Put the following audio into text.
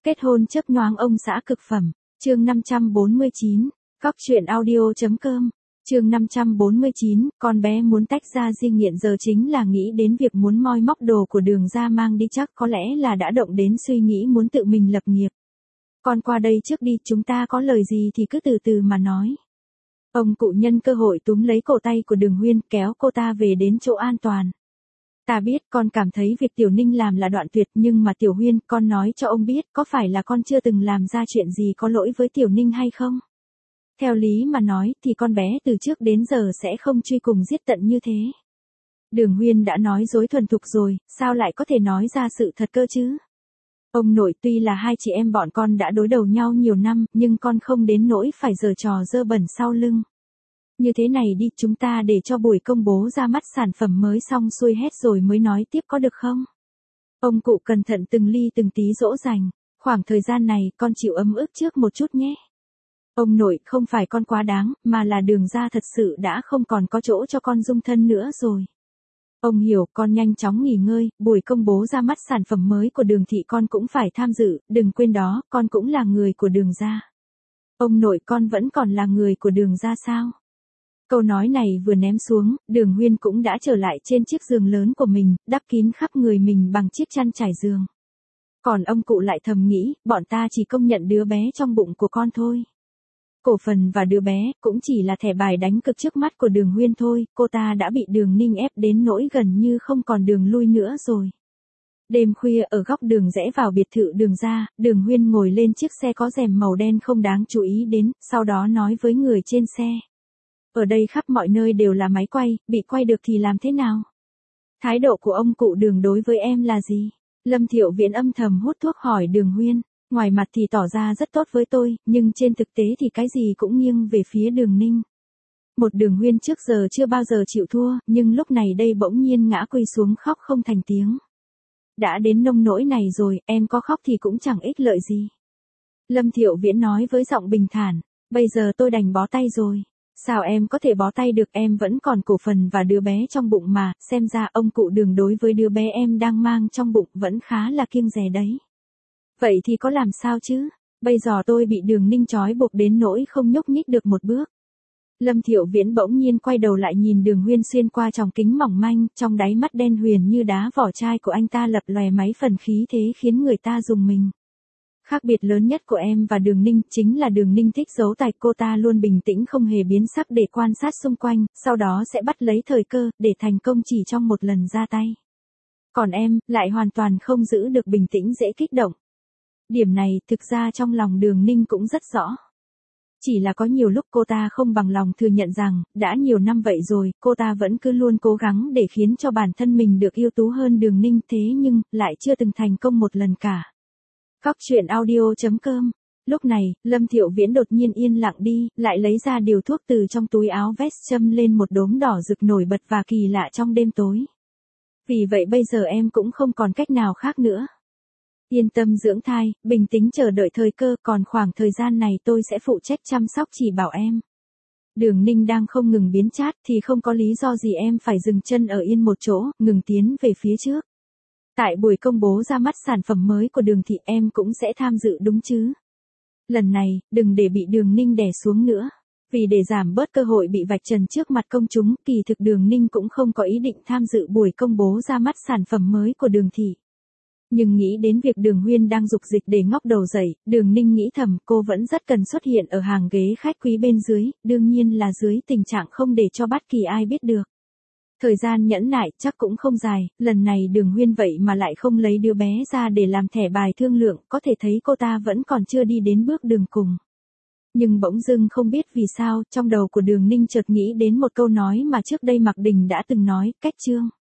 Kết hôn chớp nhoáng ông xã cực phẩm. Chương 549. Cóc truyện audio.com. Chương 549, con bé muốn tách ra riêng nghiện giờ chính là nghĩ đến việc muốn moi móc đồ của Đường ra mang đi, chắc có lẽ là đã động đến suy nghĩ muốn tự mình lập nghiệp. Con qua đây trước đi, chúng ta có lời gì thì cứ từ từ mà nói. Ông cụ nhân cơ hội túm lấy cổ tay của Đường Huyên, kéo cô ta về đến chỗ an toàn. Ta biết con cảm thấy việc Tiểu Ninh làm là đoạn tuyệt, nhưng mà Tiểu Huyên, con nói cho ông biết, có phải là con chưa từng làm ra chuyện gì có lỗi với Tiểu Ninh hay không? Theo lý mà nói thì con bé từ trước đến giờ sẽ không truy cùng giết tận như thế. Đường Huyên đã nói dối thuần thục rồi, sao lại có thể nói ra sự thật cơ chứ? Ông nội, tuy là hai chị em bọn con đã đối đầu nhau nhiều năm, nhưng con không đến nỗi phải giở trò dơ bẩn sau lưng. Như thế này đi, chúng ta để cho buổi công bố ra mắt sản phẩm mới xong xuôi hết rồi mới nói tiếp có được không? Ông cụ cẩn thận từng ly từng tí dỗ dành, khoảng thời gian này con chịu ấm ức trước một chút nhé. Ông nội, không phải con quá đáng, mà là Đường ra thật sự đã không còn có chỗ cho con dung thân nữa rồi. Ông hiểu, con nhanh chóng nghỉ ngơi, buổi công bố ra mắt sản phẩm mới của Đường thị con cũng phải tham dự, đừng quên đó, con cũng là người của Đường ra. Ông nội, con vẫn còn là người của Đường ra sao? Câu nói này vừa ném xuống, Đường Huyên cũng đã trở lại trên chiếc giường lớn của mình, đắp kín khắp người mình bằng chiếc chăn trải giường. Còn ông cụ lại thầm nghĩ, bọn ta chỉ công nhận đứa bé trong bụng của con thôi. Cổ phần và đứa bé cũng chỉ là thẻ bài đánh cược trước mắt của Đường Huyên thôi, cô ta đã bị Đường Ninh ép đến nỗi gần như không còn đường lui nữa rồi. Đêm khuya ở góc đường rẽ vào biệt thự Đường ra, Đường Huyên ngồi lên chiếc xe có rèm màu đen không đáng chú ý đến, sau đó nói với người trên xe. Ở đây khắp mọi nơi đều là máy quay, bị quay được thì làm thế nào? Thái độ của ông cụ Đường đối với em là gì? Lâm Thiệu Viễn âm thầm hút thuốc hỏi Đường Huyên. Ngoài mặt thì tỏ ra rất tốt với tôi, nhưng trên thực tế thì cái gì cũng nghiêng về phía Đường Ninh. Một Đường Huyên trước giờ chưa bao giờ chịu thua, nhưng lúc này đây bỗng nhiên ngã quỳ xuống khóc không thành tiếng. Đã đến nông nỗi này rồi, em có khóc thì cũng chẳng ích lợi gì. Lâm Thiệu Viễn nói với giọng bình thản, bây giờ tôi đành bó tay rồi. Sao em có thể bó tay được, em vẫn còn cổ phần và đứa bé trong bụng mà, xem ra ông cụ Đường đối với đứa bé em đang mang trong bụng vẫn khá là kiêng dè đấy. Vậy thì có làm sao chứ, bây giờ tôi bị Đường Ninh trói buộc đến nỗi không nhúc nhích được một bước. Lâm Thiệu Viễn bỗng nhiên quay đầu lại nhìn Đường Huyên xuyên qua tròng kính mỏng manh, trong đáy mắt đen huyền như đá vỏ chai của anh ta lập lòe mấy phần khí thế khiến người ta rùng mình. Khác biệt lớn nhất của em và Đường Ninh chính là Đường Ninh thích giấu tài, cô ta luôn bình tĩnh không hề biến sắc để quan sát xung quanh, sau đó sẽ bắt lấy thời cơ để thành công chỉ trong một lần ra tay. Còn em lại hoàn toàn không giữ được bình tĩnh, dễ kích động. Điểm này thực ra trong lòng Đường Ninh cũng rất rõ. Chỉ là có nhiều lúc cô ta không bằng lòng thừa nhận rằng, đã nhiều năm vậy rồi, cô ta vẫn cứ luôn cố gắng để khiến cho bản thân mình được ưu tú hơn Đường Ninh, thế nhưng, lại chưa từng thành công một lần cả. Cóc truyện audio.com. Lúc này, Lâm Thiệu Viễn đột nhiên yên lặng đi, lại lấy ra điều thuốc từ trong túi áo vest châm lên một đốm đỏ rực nổi bật và kỳ lạ trong đêm tối. Vì vậy bây giờ em cũng không còn cách nào khác nữa. Yên tâm dưỡng thai, bình tĩnh chờ đợi thời cơ, còn khoảng thời gian này tôi sẽ phụ trách chăm sóc chỉ bảo em. Đường Ninh đang không ngừng biến chát thì không có lý do gì em phải dừng chân ở yên một chỗ, ngừng tiến về phía trước. Tại buổi công bố ra mắt sản phẩm mới của Đường thị em cũng sẽ tham dự đúng chứ? Lần này, đừng để bị Đường Ninh đè xuống nữa. Vì để giảm bớt cơ hội bị vạch trần trước mặt công chúng, kỳ thực Đường Ninh cũng không có ý định tham dự buổi công bố ra mắt sản phẩm mới của Đường thị. Nhưng nghĩ đến việc Đường Huyên đang dục dịch để ngóc đầu dậy, Đường Ninh nghĩ thầm cô vẫn rất cần xuất hiện ở hàng ghế khách quý bên dưới, đương nhiên là dưới tình trạng không để cho bất kỳ ai biết được. Thời gian nhẫn nại chắc cũng không dài, lần này Đường Huyên vậy mà lại không lấy đứa bé ra để làm thẻ bài thương lượng, có thể thấy cô ta vẫn còn chưa đi đến bước đường cùng. Nhưng bỗng dưng không biết vì sao, trong đầu của Đường Ninh chợt nghĩ đến một câu nói mà trước đây Mạc Đình đã từng nói, cách chương.